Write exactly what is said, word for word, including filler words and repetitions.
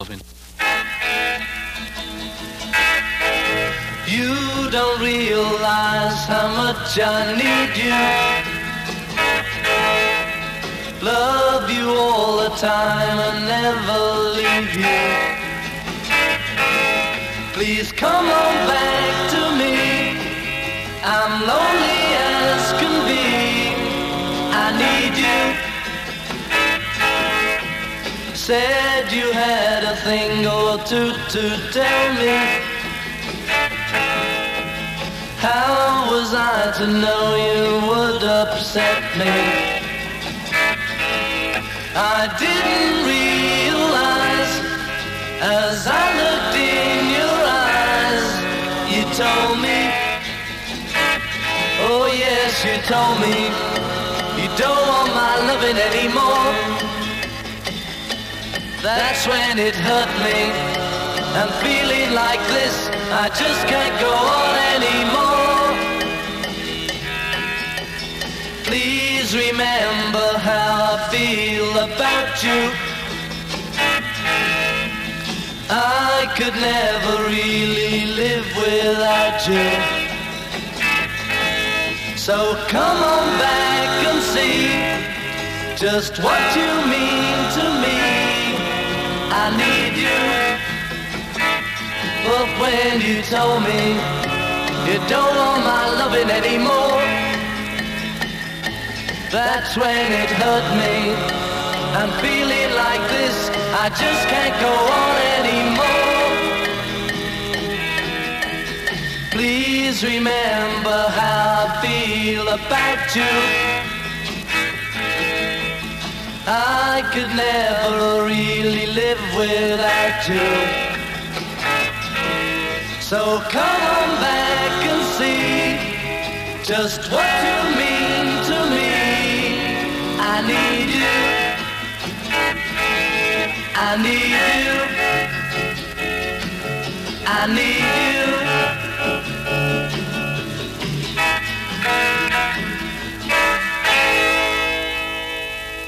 loving. You don't realize how much I need you. Love you all the time and never leave you. Please come on back to me. I'm lonely as can be. I need you. Said you had a thing or two to tell me. How was I to know you would upset me? I didn't realize as I looked in your eyes. You told me, oh yes, you told me, you don't want my loving anymore. That's when it hurt me. I'm feeling like this, I just can't go on anymore. Please remember how I feel about you. I could never really live without you. So come on back and see just what you mean to me. I need you. But when you told me you don't want my loving anymore, that's when it hurt me. I'm feeling like this, I just can't go on anymore. Please remember how I feel about you. I could never really live without you. So come on back and see just what you mean to me. I need you. I need you. I need